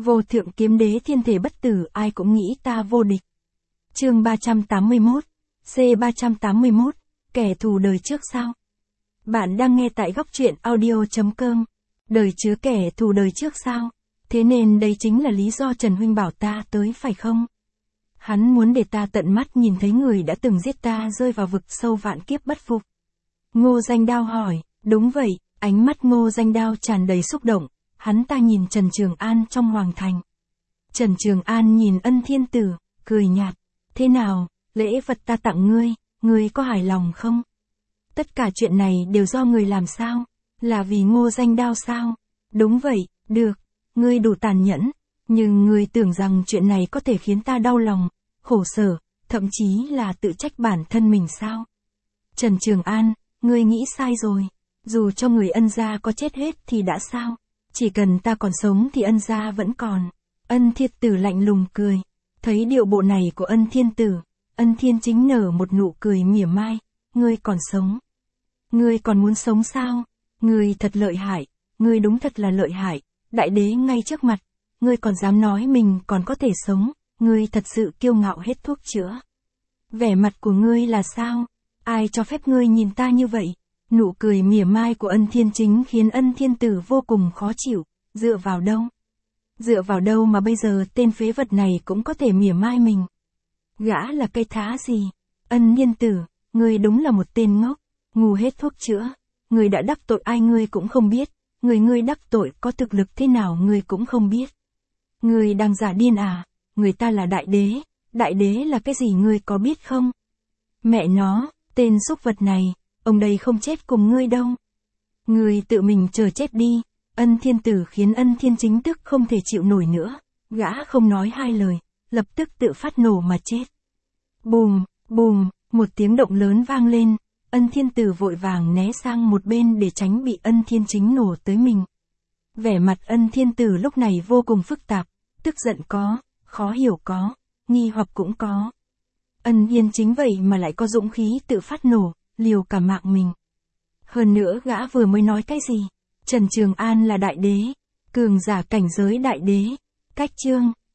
Vô thượng kiếm đế thiên thể bất tử, ai cũng nghĩ ta vô địch. Chương 381, C381, kẻ thù đời trước sao? Bạn đang nghe tại góc truyện audio.com. Đời chứa kẻ thù đời trước sao? Thế nên đây chính là lý do Trần Huynh bảo ta tới phải không? Hắn muốn để ta tận mắt nhìn thấy người đã từng giết ta rơi vào vực sâu vạn kiếp bất phục. Ngô Danh Đao hỏi, đúng vậy, ánh mắt Ngô Danh Đao tràn đầy xúc động, hắn ta nhìn Trần Trường An trong hoàng thành. Trần Trường An nhìn Ân Thiên Tử, cười nhạt, thế nào, lễ vật ta tặng ngươi có hài lòng không? Tất cả chuyện này đều do người làm sao? Là vì Ngô Danh Đao sao? Đúng vậy, được, ngươi đủ tàn nhẫn, nhưng ngươi tưởng rằng chuyện này có thể khiến ta đau lòng, khổ sở, thậm chí là tự trách bản thân mình sao? Trần Trường An, ngươi nghĩ sai rồi, dù cho người Ân gia có chết hết thì đã sao? Chỉ cần ta còn sống thì Ân gia vẫn còn. Ân Thiên Tử lạnh lùng cười, thấy điệu bộ này của Ân Thiên Tử, Ân Thiên Chính nở một nụ cười mỉa mai, ngươi còn sống. Ngươi còn muốn sống sao? Ngươi thật lợi hại, ngươi đúng thật là lợi hại, đại đế ngay trước mặt, ngươi còn dám nói mình còn có thể sống, ngươi thật sự kiêu ngạo hết thuốc chữa. Vẻ mặt của ngươi là sao? Ai cho phép ngươi nhìn ta như vậy? Nụ cười mỉa mai của Ân Thiên Chính khiến Ân Thiên Tử vô cùng khó chịu, dựa vào đâu? Dựa vào đâu mà bây giờ tên phế vật này cũng có thể mỉa mai mình? Gã là cây thá gì? Ân Thiên Tử, ngươi đúng là một tên ngốc, ngu hết thuốc chữa. Ngươi đã đắc tội ai ngươi cũng không biết, ngươi đắc tội có thực lực thế nào ngươi cũng không biết. Ngươi đang giả điên à? Người ta là đại đế là cái gì ngươi có biết không? Mẹ nó, tên xúc vật này, ông đây không chết cùng ngươi đâu. Ngươi tự mình chờ chết đi. Ân Thiên Tử khiến Ân Thiên Chính tức không thể chịu nổi nữa, gã không nói hai lời, lập tức tự phát nổ mà chết. Bùm, bùm, một tiếng động lớn vang lên, Ân Thiên Tử vội vàng né sang một bên để tránh bị Ân Thiên Chính nổ tới mình. Vẻ mặt Ân Thiên Tử lúc này vô cùng phức tạp, tức giận có, khó hiểu có, nghi hoặc cũng có. Ân Thiên Chính vậy mà lại có dũng khí tự phát nổ, liều cả mạng mình. Hơn nữa gã vừa mới nói cái gì? Trần Trường An là đại đế, cường giả cảnh giới đại đế. Cách chương